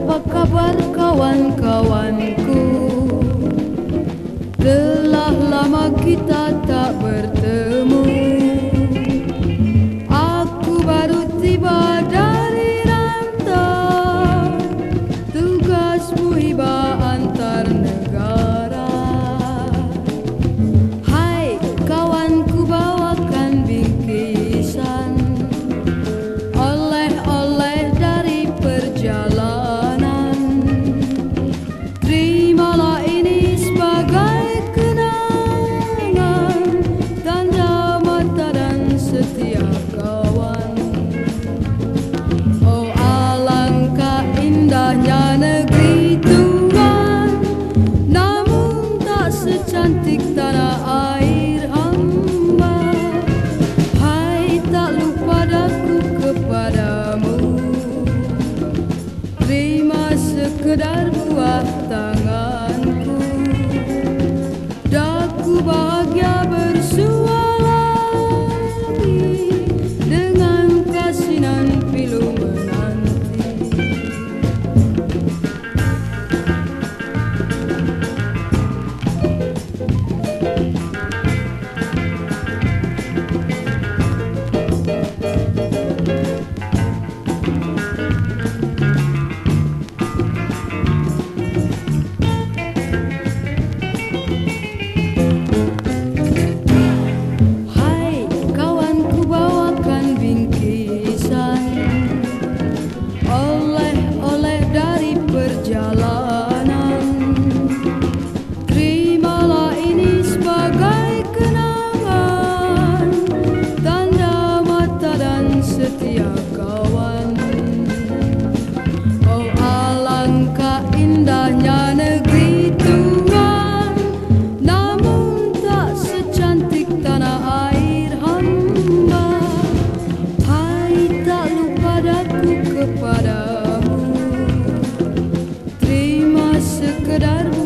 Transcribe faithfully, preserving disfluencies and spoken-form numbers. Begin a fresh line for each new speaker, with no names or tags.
Apa kabar kawan-kawanku? Telah lama kita tak bertemu. Aku baru tiba dari rantau, tugasmu iba antar negara. Hai kawanku, bawakan bingkisan, oleh-oleh dari perjalanan. Terimalah ini sebagai kenangan, tanda mata dan setia kawan. Oh alangkah indahnya negeri Tuhan, namun tak secantik tanah air hamba. Hai tak lupa daku kepadamu, terima sekedar buah tanganku. Daku bahagia bersua lagi dengan kasinan pilu menanti. Hai kawanku, bawakan bingkisan, oleh-oleh dari perjalanan. Terimalah ini sebagai kenangan, tanda mata dan setia kawan. Oh alangkah indahnya negeri Tuhan, namun tak secantik tanah air hamba. Hai tak lupa daku kepadamu, terima sekedar